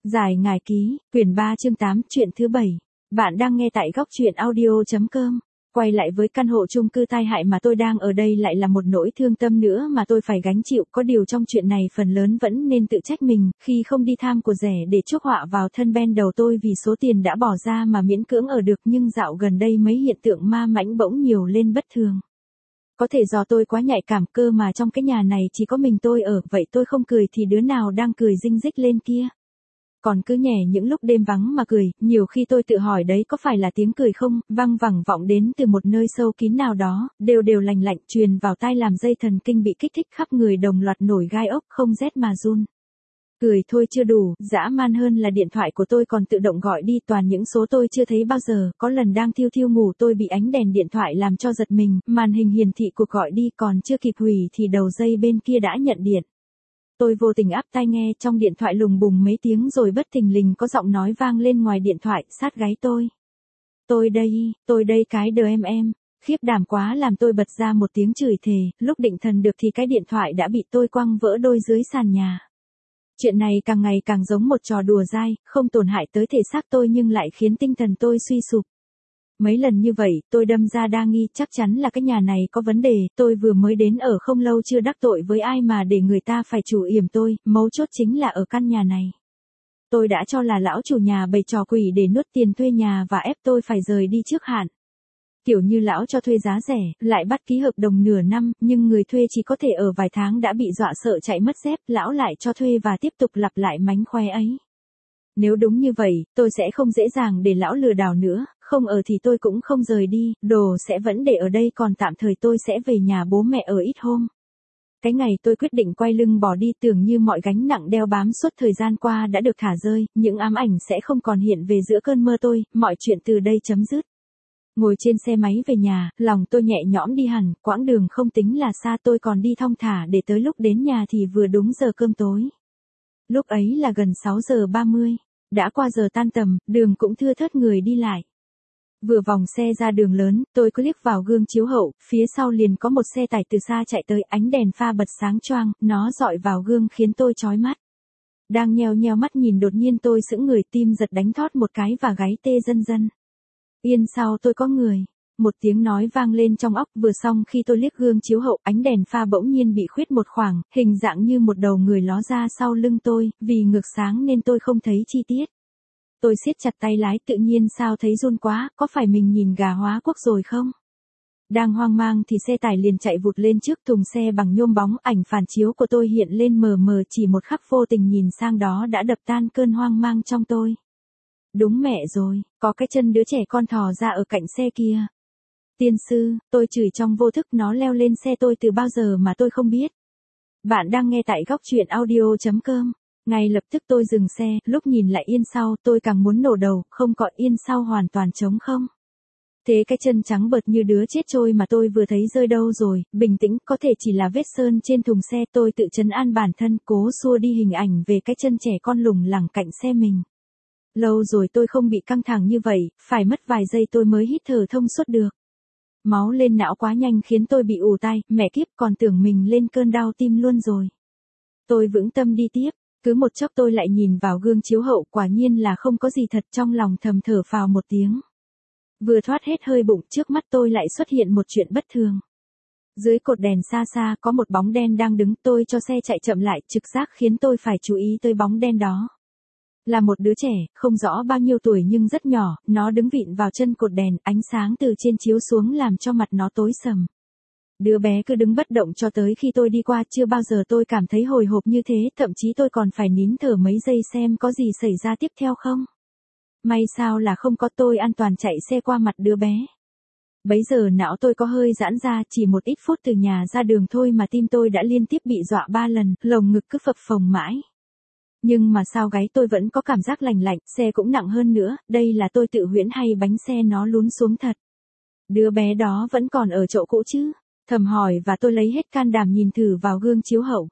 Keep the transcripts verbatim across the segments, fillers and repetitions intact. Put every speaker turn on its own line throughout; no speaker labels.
Giải ngải ký, quyển ba chương tám, chuyện thứ bảy. Bạn đang nghe tại góc truyện audio.com. Quay lại với căn hộ chung cư tai hại mà tôi đang ở đây lại là một nỗi thương tâm nữa mà tôi phải gánh chịu. Có điều trong chuyện này phần lớn vẫn nên tự trách mình, khi không đi tham của rẻ để chuốc họa vào thân ben đầu tôi vì số tiền đã bỏ ra mà miễn cưỡng ở được. Nhưng dạo gần đây mấy hiện tượng ma mãnh bỗng nhiều lên bất thường. Có thể do tôi quá nhạy cảm cơ mà trong cái nhà này chỉ có mình tôi ở, vậy tôi không cười thì đứa nào đang cười rinh rích lên kia. Còn cứ nhè những lúc đêm vắng mà cười, nhiều khi tôi tự hỏi đấy có phải là tiếng cười không, văng vẳng vọng đến từ một nơi sâu kín nào đó, đều đều lành lạnh truyền vào tai làm dây thần kinh bị kích thích khắp người đồng loạt nổi gai ốc không rét mà run. Cười thôi chưa đủ, dã man hơn là điện thoại của tôi còn tự động gọi đi toàn những số tôi chưa thấy bao giờ, có lần đang thiêu thiêu ngủ tôi bị ánh đèn điện thoại làm cho giật mình, màn hình hiển thị cuộc gọi đi còn chưa kịp hủy thì đầu dây bên kia đã nhận điện. Tôi vô tình áp tai nghe trong điện thoại lùng bùng mấy tiếng rồi bất thình lình có giọng nói vang lên ngoài điện thoại sát gáy tôi. Tôi đây, tôi đây cái đờ em em, khiếp đảm quá làm tôi bật ra một tiếng chửi thề, lúc định thần được thì cái điện thoại đã bị tôi quăng vỡ đôi dưới sàn nhà. Chuyện này càng ngày càng giống một trò đùa dai, không tổn hại tới thể xác tôi nhưng lại khiến tinh thần tôi suy sụp. Mấy lần như vậy, tôi đâm ra đa nghi chắc chắn là cái nhà này có vấn đề, tôi vừa mới đến ở không lâu chưa đắc tội với ai mà để người ta phải chủ yểm tôi, mấu chốt chính là ở căn nhà này. Tôi đã cho là lão chủ nhà bày trò quỷ để nuốt tiền thuê nhà và ép tôi phải rời đi trước hạn. Kiểu như lão cho thuê giá rẻ, lại bắt ký hợp đồng nửa năm, nhưng người thuê chỉ có thể ở vài tháng đã bị dọa sợ chạy mất dép, lão lại cho thuê và tiếp tục lặp lại mánh khóe ấy. Nếu đúng như vậy, tôi sẽ không dễ dàng để lão lừa đảo nữa, không ở thì tôi cũng không rời đi, đồ sẽ vẫn để ở đây còn tạm thời tôi sẽ về nhà bố mẹ ở ít hôm. Cái ngày tôi quyết định quay lưng bỏ đi tưởng như mọi gánh nặng đeo bám suốt thời gian qua đã được thả rơi, những ám ảnh sẽ không còn hiện về giữa cơn mơ tôi, mọi chuyện từ đây chấm dứt. Ngồi trên xe máy về nhà, lòng tôi nhẹ nhõm đi hẳn, quãng đường không tính là xa tôi còn đi thong thả để tới lúc đến nhà thì vừa đúng giờ cơm tối. Lúc ấy là gần sáu giờ ba mươi, đã qua giờ tan tầm, đường cũng thưa thớt người đi lại. Vừa vòng xe ra đường lớn, tôi cứ liếc vào gương chiếu hậu, phía sau liền có một xe tải từ xa chạy tới, ánh đèn pha bật sáng choang, nó dọi vào gương khiến tôi chói mắt. Đang nheo nheo mắt nhìn đột nhiên tôi sững người tim giật đánh thót một cái và gáy tê dần dần. Yên sau tôi có người. Một tiếng nói vang lên trong óc vừa xong khi tôi liếc gương chiếu hậu ánh đèn pha bỗng nhiên bị khuyết một khoảng, hình dạng như một đầu người ló ra sau lưng tôi, vì ngược sáng nên tôi không thấy chi tiết. Tôi siết chặt tay lái tự nhiên sao thấy run quá, có phải mình nhìn gà hóa quốc rồi không? Đang hoang mang thì xe tải liền chạy vụt lên trước thùng xe bằng nhôm bóng, ảnh phản chiếu của tôi hiện lên mờ mờ chỉ một khắc vô tình nhìn sang đó đã đập tan cơn hoang mang trong tôi. Đúng mẹ rồi, có cái chân đứa trẻ con thò ra ở cạnh xe kia. Tiên sư, tôi chửi trong vô thức nó leo lên xe tôi từ bao giờ mà tôi không biết. Bạn đang nghe tại góc truyện audio.com. Ngay lập tức tôi dừng xe, lúc nhìn lại yên sau tôi càng muốn nổ đầu, không có yên sau hoàn toàn trống không. Thế cái chân trắng bợt như đứa chết trôi mà tôi vừa thấy rơi đâu rồi, bình tĩnh, có thể chỉ là vết sơn trên thùng xe, tôi tự trấn an bản thân, cố xua đi hình ảnh về cái chân trẻ con lủng lẳng cạnh xe mình. Lâu rồi tôi không bị căng thẳng như vậy, phải mất vài giây tôi mới hít thở thông suốt được. Máu lên não quá nhanh khiến tôi bị ù tai, mẹ kiếp còn tưởng mình lên cơn đau tim luôn rồi. Tôi vững tâm đi tiếp, cứ một chốc tôi lại nhìn vào gương chiếu hậu quả nhiên là không có gì thật trong lòng thầm thở phào một tiếng. Vừa thoát hết hơi bụng trước mắt tôi lại xuất hiện một chuyện bất thường. Dưới cột đèn xa xa có một bóng đen đang đứng tôi cho xe chạy chậm lại trực giác khiến tôi phải chú ý tới bóng đen đó. Là một đứa trẻ, không rõ bao nhiêu tuổi nhưng rất nhỏ, nó đứng vịn vào chân cột đèn, ánh sáng từ trên chiếu xuống làm cho mặt nó tối sầm. Đứa bé cứ đứng bất động cho tới khi tôi đi qua, chưa bao giờ tôi cảm thấy hồi hộp như thế, thậm chí tôi còn phải nín thở mấy giây xem có gì xảy ra tiếp theo không. May sao là không có, tôi an toàn chạy xe qua mặt đứa bé. Bấy giờ não tôi có hơi giãn ra, chỉ một ít phút từ nhà ra đường thôi mà tim tôi đã liên tiếp bị dọa ba lần, lồng ngực cứ phập phồng mãi. Nhưng mà sao gáy tôi vẫn có cảm giác lành lạnh, xe cũng nặng hơn nữa, đây là tôi tự huyễn hay bánh xe nó lún xuống thật. Đứa bé đó vẫn còn ở chỗ cũ chứ? Thầm hỏi và tôi lấy hết can đảm nhìn thử vào gương chiếu hậu.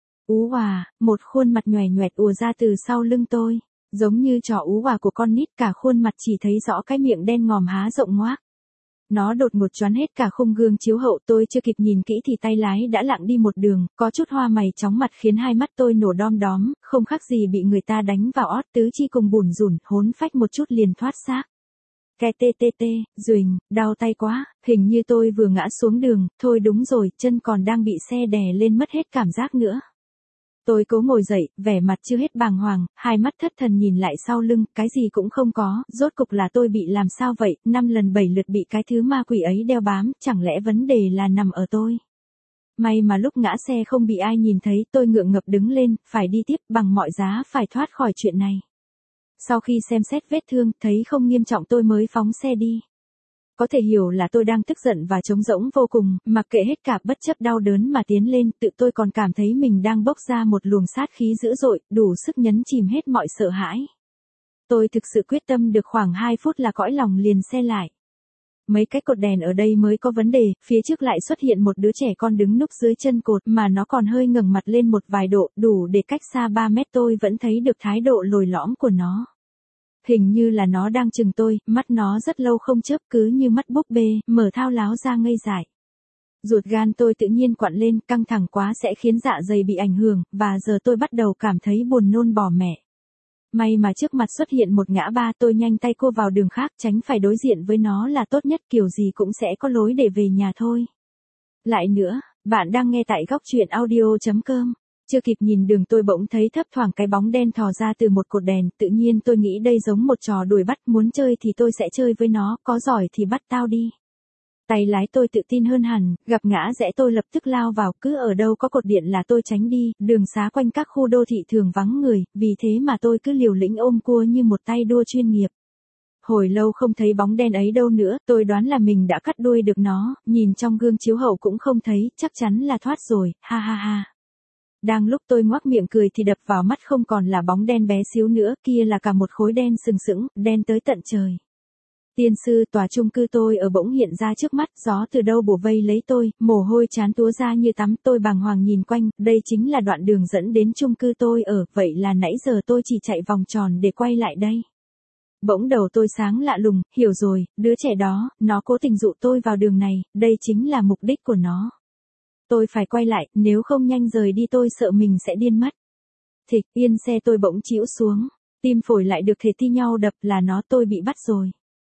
Ú oà, một khuôn mặt nhòe nhoẹt ùa ra từ sau lưng tôi, giống như trò ú oà của con nít, cả khuôn mặt chỉ thấy rõ cái miệng đen ngòm há rộng ngoác. Nó đột ngột choán hết cả khung gương chiếu hậu, tôi chưa kịp nhìn kỹ thì tay lái đã lặng đi một đường, có chút hoa mày chóng mặt khiến hai mắt tôi nổ đom đóm, không khác gì bị người ta đánh vào ót, tứ chi cùng bủn rủn, hốn phách một chút liền thoát xác. Ke tê tê tê, ruỳnh, đau tay quá, hình như tôi vừa ngã xuống đường, thôi đúng rồi, chân còn đang bị xe đè lên mất hết cảm giác nữa. Tôi cố ngồi dậy, vẻ mặt chưa hết bàng hoàng, hai mắt thất thần nhìn lại sau lưng, cái gì cũng không có, rốt cục là tôi bị làm sao vậy, năm lần bảy lượt bị cái thứ ma quỷ ấy đeo bám, chẳng lẽ vấn đề là nằm ở tôi. May mà lúc ngã xe không bị ai nhìn thấy, tôi ngượng ngập đứng lên, phải đi tiếp, bằng mọi giá phải thoát khỏi chuyện này. Sau khi xem xét vết thương, thấy không nghiêm trọng tôi mới phóng xe đi. Có thể hiểu là tôi đang tức giận và trống rỗng vô cùng, mặc kệ hết cả bất chấp đau đớn mà tiến lên, tự tôi còn cảm thấy mình đang bốc ra một luồng sát khí dữ dội, đủ sức nhấn chìm hết mọi sợ hãi. Tôi thực sự quyết tâm được khoảng hai phút là cõi lòng liền xe lại. Mấy cái cột đèn ở đây mới có vấn đề, phía trước lại xuất hiện một đứa trẻ con đứng núp dưới chân cột mà nó còn hơi ngẩng mặt lên một vài độ, đủ để cách xa ba mét tôi vẫn thấy được thái độ lồi lõm của nó. Hình như là nó đang chừng tôi, mắt nó rất lâu không chớp cứ như mắt búp bê, mở thao láo ra ngây dại. Ruột gan tôi tự nhiên quặn lên, căng thẳng quá sẽ khiến dạ dày bị ảnh hưởng, và giờ tôi bắt đầu cảm thấy buồn nôn bỏ mẹ. May mà trước mặt xuất hiện một ngã ba, tôi nhanh tay cô vào đường khác, tránh phải đối diện với nó là tốt nhất, kiểu gì cũng sẽ có lối để về nhà thôi. Lại nữa, bạn đang nghe tại góc truyện audio chấm com. Chưa kịp nhìn đường tôi bỗng thấy thấp thoảng cái bóng đen thò ra từ một cột đèn, tự nhiên tôi nghĩ đây giống một trò đuổi bắt, muốn chơi thì tôi sẽ chơi với nó, có giỏi thì bắt tao đi. Tay lái tôi tự tin hơn hẳn, gặp ngã rẽ tôi lập tức lao vào, cứ ở đâu có cột điện là tôi tránh đi, đường xá quanh các khu đô thị thường vắng người, vì thế mà tôi cứ liều lĩnh ôm cua như một tay đua chuyên nghiệp. Hồi lâu không thấy bóng đen ấy đâu nữa, tôi đoán là mình đã cắt đuôi được nó, nhìn trong gương chiếu hậu cũng không thấy, chắc chắn là thoát rồi, ha ha ha. Đang lúc tôi ngoác miệng cười thì đập vào mắt không còn là bóng đen bé xíu nữa, kia là cả một khối đen sừng sững, đen tới tận trời. Tiên sư, tòa chung cư tôi ở bỗng hiện ra trước mắt, gió từ đâu bủa vây lấy tôi, mồ hôi trán túa ra như tắm, tôi bàng hoàng nhìn quanh, đây chính là đoạn đường dẫn đến chung cư tôi ở, vậy là nãy giờ tôi chỉ chạy vòng tròn để quay lại đây. Bỗng đầu tôi sáng lạ lùng, hiểu rồi, đứa trẻ đó, nó cố tình dụ tôi vào đường này, đây chính là mục đích của nó. Tôi phải quay lại, nếu không nhanh rời đi tôi sợ mình sẽ điên mất. Thịch, yên xe tôi bỗng chĩu xuống, tim phổi lại được thể thi nhau đập, là nó, tôi bị bắt rồi.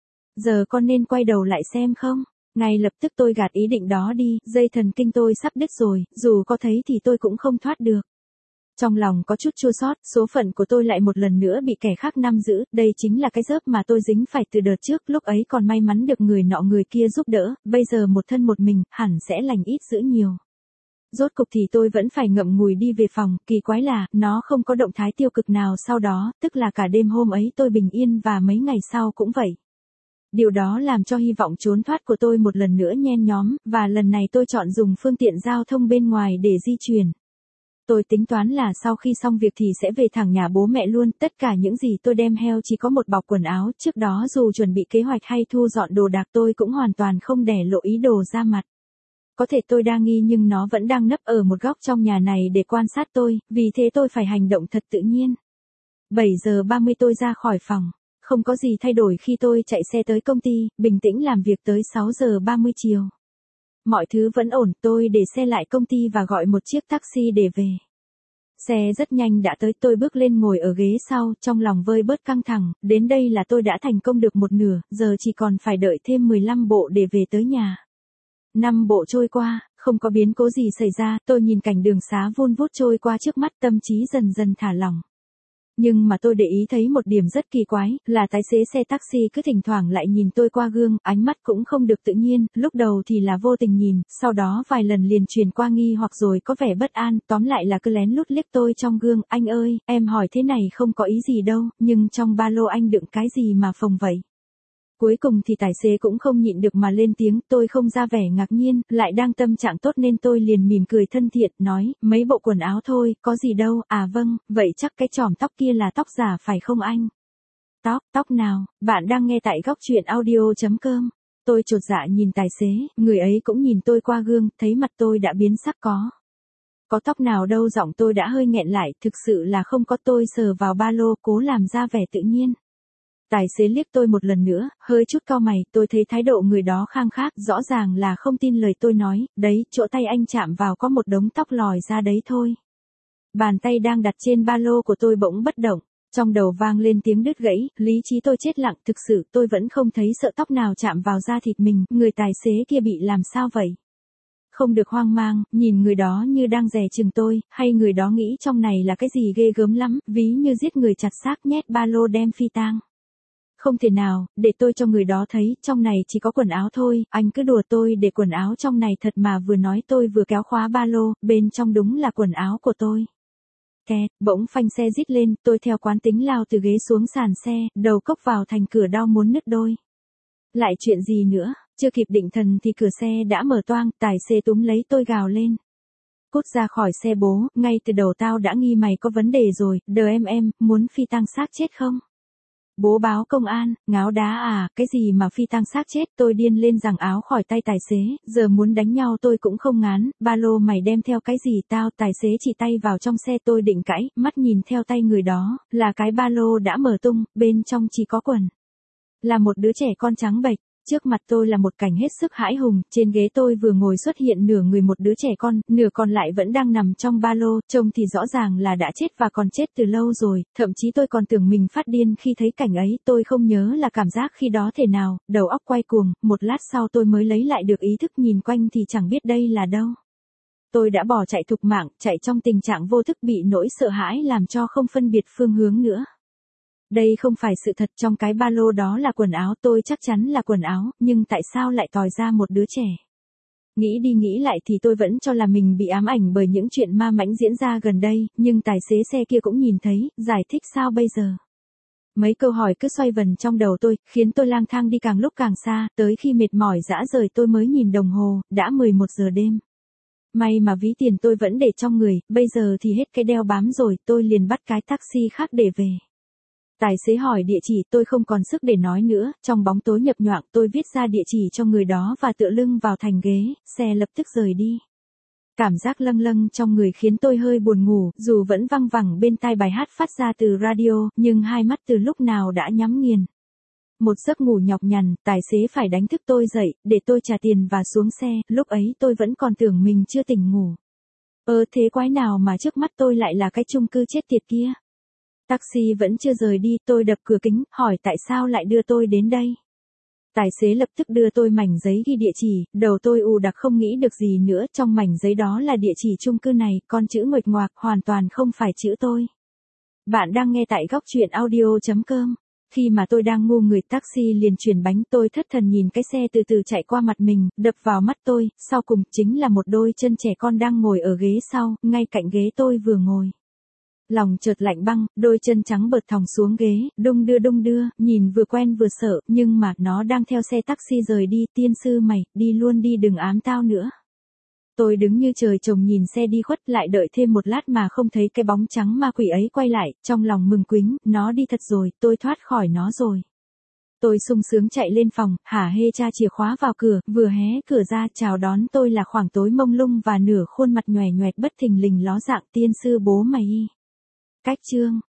Giờ con nên quay đầu lại xem không? Ngay lập tức tôi gạt ý định đó đi, dây thần kinh tôi sắp đứt rồi, dù có thấy thì tôi cũng không thoát được. Trong lòng có chút chua xót, số phận của tôi lại một lần nữa bị kẻ khác nắm giữ, đây chính là cái rớp mà tôi dính phải từ đợt trước, lúc ấy còn may mắn được người nọ người kia giúp đỡ, bây giờ một thân một mình, hẳn sẽ lành ít dữ nhiều. Rốt cục thì tôi vẫn phải ngậm ngùi đi về phòng, kỳ quái là, nó không có động thái tiêu cực nào sau đó, tức là cả đêm hôm ấy tôi bình yên và mấy ngày sau cũng vậy. Điều đó làm cho hy vọng trốn thoát của tôi một lần nữa nhen nhóm, và lần này tôi chọn dùng phương tiện giao thông bên ngoài để di chuyển. Tôi tính toán là sau khi xong việc thì sẽ về thẳng nhà bố mẹ luôn, tất cả những gì tôi đem theo chỉ có một bọc quần áo, trước đó dù chuẩn bị kế hoạch hay thu dọn đồ đạc tôi cũng hoàn toàn không để lộ ý đồ ra mặt. Có thể tôi đa nghi nhưng nó vẫn đang nấp ở một góc trong nhà này để quan sát tôi, vì thế tôi phải hành động thật tự nhiên. bảy giờ ba mươi tôi ra khỏi phòng, không có gì thay đổi khi tôi chạy xe tới công ty, bình tĩnh làm việc tới sáu giờ ba mươi chiều. Mọi thứ vẫn ổn, tôi để xe lại công ty và gọi một chiếc taxi để về. Xe rất nhanh đã tới, tôi bước lên ngồi ở ghế sau, trong lòng vơi bớt căng thẳng, đến đây là tôi đã thành công được một nửa, giờ chỉ còn phải đợi thêm mười lăm bộ để về tới nhà. Năm bộ trôi qua, không có biến cố gì xảy ra, tôi nhìn cảnh đường xá vun vút trôi qua trước mắt, tâm trí dần dần thả lỏng. Nhưng mà tôi để ý thấy một điểm rất kỳ quái, là tài xế xe taxi cứ thỉnh thoảng lại nhìn tôi qua gương, ánh mắt cũng không được tự nhiên, lúc đầu thì là vô tình nhìn, sau đó vài lần liền truyền qua nghi hoặc rồi có vẻ bất an, tóm lại là cứ lén lút liếc tôi trong gương, anh ơi, em hỏi thế này không có ý gì đâu, nhưng trong ba lô anh đựng cái gì mà phồng vậy? Cuối cùng thì tài xế cũng không nhịn được mà lên tiếng, tôi không ra vẻ ngạc nhiên, lại đang tâm trạng tốt nên tôi liền mỉm cười thân thiện, nói, mấy bộ quần áo thôi, có gì đâu, à vâng, vậy chắc cái chòm tóc kia là tóc giả phải không anh? Tóc, tóc nào, bạn đang nghe tại góc truyện audio chấm com. Tôi chột dạ nhìn tài xế, người ấy cũng nhìn tôi qua gương, thấy mặt tôi đã biến sắc có. Có tóc nào đâu, giọng tôi đã hơi nghẹn lại, thực sự là không có, tôi sờ vào ba lô, cố làm ra vẻ tự nhiên. Tài xế liếc tôi một lần nữa, hơi chút cau mày, tôi thấy thái độ người đó khang khác, rõ ràng là không tin lời tôi nói, đấy, chỗ tay anh chạm vào có một đống tóc lòi ra đấy thôi. Bàn tay đang đặt trên ba lô của tôi bỗng bất động, trong đầu vang lên tiếng đứt gãy, lý trí tôi chết lặng, thực sự tôi vẫn không thấy sợi tóc nào chạm vào da thịt mình, người tài xế kia bị làm sao vậy? Không được hoang mang, nhìn người đó như đang dè chừng tôi, hay người đó nghĩ trong này là cái gì ghê gớm lắm, ví như giết người chặt xác nhét ba lô đem phi tang. Không thể nào, để tôi cho người đó thấy, trong này chỉ có quần áo thôi, anh cứ đùa tôi để quần áo trong này thật mà vừa nói tôi vừa kéo khóa ba lô, bên trong đúng là quần áo của tôi. Kẹt, bỗng phanh xe rít lên, tôi theo quán tính lao từ ghế xuống sàn xe, đầu cốc vào thành cửa đau muốn nứt đôi. Lại chuyện gì nữa, chưa kịp định thần thì cửa xe đã mở toang, tài xế túm lấy tôi gào lên. Cút ra khỏi xe bố, ngay từ đầu tao đã nghi mày có vấn đề rồi, đờ em em, muốn phi tang xác chết không? Bố báo công an, ngáo đá à, cái gì mà phi tang xác chết, tôi điên lên giằng áo khỏi tay tài xế, giờ muốn đánh nhau tôi cũng không ngán, ba lô mày đem theo cái gì tao, tài xế chỉ tay vào trong xe tôi định cãi, mắt nhìn theo tay người đó, là cái ba lô đã mở tung, bên trong chỉ có quần. Là một đứa trẻ con trắng bệch. Trước mặt tôi là một cảnh hết sức hãi hùng, trên ghế tôi vừa ngồi xuất hiện nửa người một đứa trẻ con, nửa còn lại vẫn đang nằm trong ba lô, trông thì rõ ràng là đã chết và còn chết từ lâu rồi, thậm chí tôi còn tưởng mình phát điên khi thấy cảnh ấy, tôi không nhớ là cảm giác khi đó thế nào, đầu óc quay cuồng, một lát sau tôi mới lấy lại được ý thức nhìn quanh thì chẳng biết đây là đâu. Tôi đã bỏ chạy thục mạng, chạy trong tình trạng vô thức bị nỗi sợ hãi làm cho không phân biệt phương hướng nữa. Đây không phải sự thật, trong cái ba lô đó là quần áo, tôi chắc chắn là quần áo, nhưng tại sao lại tòi ra một đứa trẻ? Nghĩ đi nghĩ lại thì tôi vẫn cho là mình bị ám ảnh bởi những chuyện ma mãnh diễn ra gần đây, nhưng tài xế xe kia cũng nhìn thấy, giải thích sao bây giờ? Mấy câu hỏi cứ xoay vần trong đầu tôi, khiến tôi lang thang đi càng lúc càng xa, tới khi mệt mỏi rã rời tôi mới nhìn đồng hồ, đã mười một giờ đêm. May mà ví tiền tôi vẫn để trong người, bây giờ thì hết cái đeo bám rồi, tôi liền bắt cái taxi khác để về. Tài xế hỏi địa chỉ, tôi không còn sức để nói nữa, trong bóng tối nhập nhoạng tôi viết ra địa chỉ cho người đó và tựa lưng vào thành ghế, xe lập tức rời đi. Cảm giác lâng lâng trong người khiến tôi hơi buồn ngủ, dù vẫn văng vẳng bên tai bài hát phát ra từ radio, nhưng hai mắt từ lúc nào đã nhắm nghiền. Một giấc ngủ nhọc nhằn, tài xế phải đánh thức tôi dậy, để tôi trả tiền và xuống xe, lúc ấy tôi vẫn còn tưởng mình chưa tỉnh ngủ. Ơ thế quái nào mà trước mắt tôi lại là cái chung cư chết tiệt kia. Taxi vẫn chưa rời đi, tôi đập cửa kính, hỏi tại sao lại đưa tôi đến đây. Tài xế lập tức đưa tôi mảnh giấy ghi địa chỉ, đầu tôi ù đặc không nghĩ được gì nữa, trong mảnh giấy đó là địa chỉ chung cư này, con chữ nguệch ngoạc, hoàn toàn không phải chữ tôi. Bạn đang nghe tại góc truyện audio chấm com. Khi mà tôi đang ngu người, taxi liền chuyển bánh, tôi thất thần nhìn cái xe từ từ chạy qua mặt mình, đập vào mắt tôi, sau cùng chính là một đôi chân trẻ con đang ngồi ở ghế sau, ngay cạnh ghế tôi vừa ngồi. Lòng chợt lạnh băng, đôi chân trắng bợt thòng xuống ghế, đung đưa đung đưa, nhìn vừa quen vừa sợ, nhưng mà nó đang theo xe taxi rời đi, tiên sư mày, đi luôn đi đừng ám tao nữa. Tôi đứng như trời trồng nhìn xe đi khuất, lại đợi thêm một lát mà không thấy cái bóng trắng ma quỷ ấy quay lại, trong lòng mừng quính, nó đi thật rồi, tôi thoát khỏi nó rồi. Tôi sung sướng chạy lên phòng, hả hê tra chìa khóa vào cửa, vừa hé cửa ra chào đón tôi là khoảng tối mông lung và nửa khuôn mặt nhòe nhoẹt bất thình lình ló dạng tiên sư bố mày y. Cách chương